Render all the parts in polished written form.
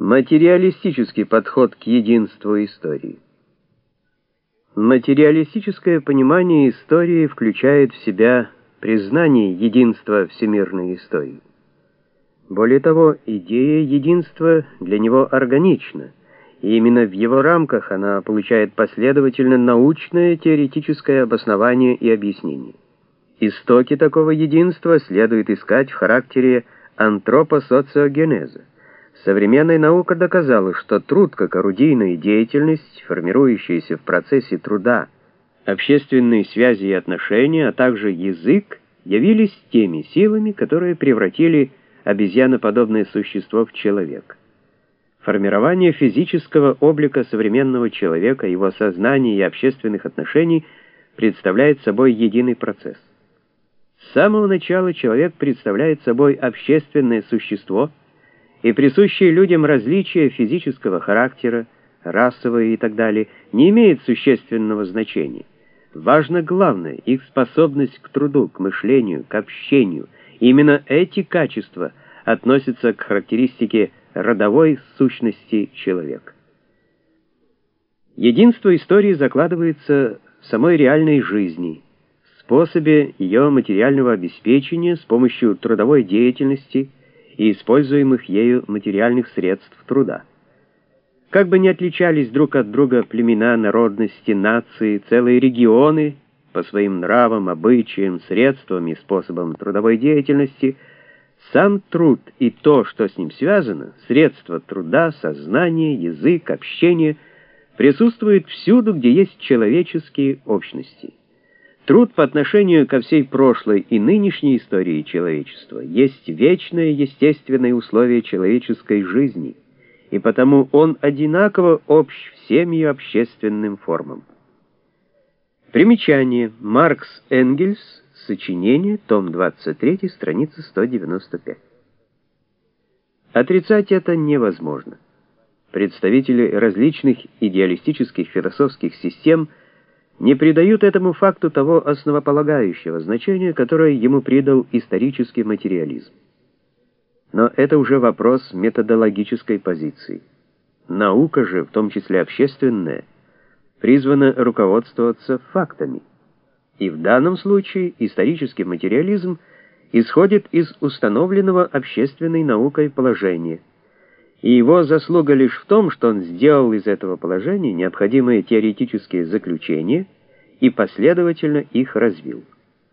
Материалистический подход к единству истории. Материалистическое понимание истории включает в себя признание единства всемирной истории. Более того, идея единства для него органична, и именно в его рамках она получает последовательно научное теоретическое обоснование и объяснение. Истоки такого единства следует искать в характере антропосоциогенеза. Современная наука доказала, что труд как орудийная деятельность, формирующаяся в процессе труда, общественные связи и отношения, а также язык, явились теми силами, которые превратили обезьяноподобное существо в человека. Формирование физического облика современного человека, его сознания и общественных отношений представляет собой единый процесс. С самого начала человек представляет собой общественное существо, и присущие людям различия физического характера, расовые и так далее, не имеют существенного значения. Важно главное — их способность к труду, к мышлению, к общению. Именно эти качества относятся к характеристике родовой сущности человека. Единство истории закладывается в самой реальной жизни, в способе ее материального обеспечения с помощью трудовой деятельности и используемых ею материальных средств труда. Как бы ни отличались друг от друга племена, народности, нации, целые регионы по своим нравам, обычаям, средствам и способам трудовой деятельности, сам труд и то, что с ним связано, средства труда, сознание, язык, общение, присутствует всюду, где есть человеческие общности. Труд по отношению ко всей прошлой и нынешней истории человечества есть вечное естественное условие человеческой жизни, и потому он одинаково общ всем ее общественным формам. Примечание. Маркс Энгельс. Сочинение. Том 23. Страница 195. Отрицать это невозможно. Представители различных идеалистических философских систем не придают этому факту того основополагающего значения, которое ему придал исторический материализм. Но это уже вопрос методологической позиции. Наука же, в том числе общественная, призвана руководствоваться фактами. И в данном случае исторический материализм исходит из установленного общественной наукой положения. И его заслуга лишь в том, что он сделал из этого положения необходимые теоретические заключения и последовательно их развил.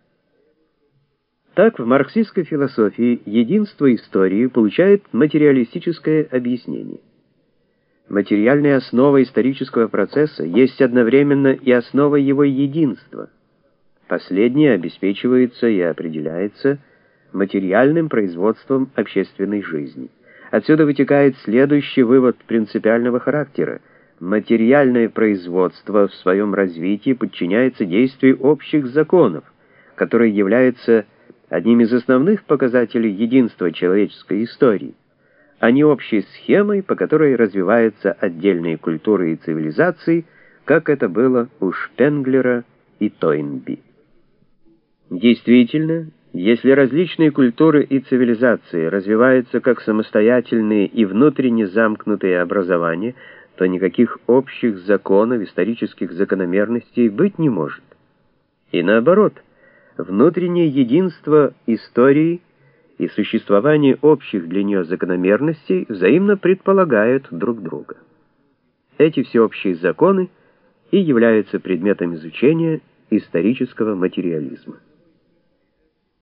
Так, в марксистской философии единство истории получает материалистическое объяснение. Материальная основа исторического процесса есть одновременно и основа его единства. Последнее обеспечивается и определяется материальным производством общественной жизни. Отсюда вытекает следующий вывод принципиального характера. Материальное производство в своем развитии подчиняется действию общих законов, которые являются одним из основных показателей единства человеческой истории, а не общей схемой, по которой развиваются отдельные культуры и цивилизации, как это было у Шпенглера и Тойнби. Действительно, если различные культуры и цивилизации развиваются как самостоятельные и внутренне замкнутые образования, то никаких общих законов, исторических закономерностей быть не может. И наоборот, внутреннее единство истории и существование общих для нее закономерностей взаимно предполагают друг друга. Эти всеобщие законы и являются предметом изучения исторического материализма.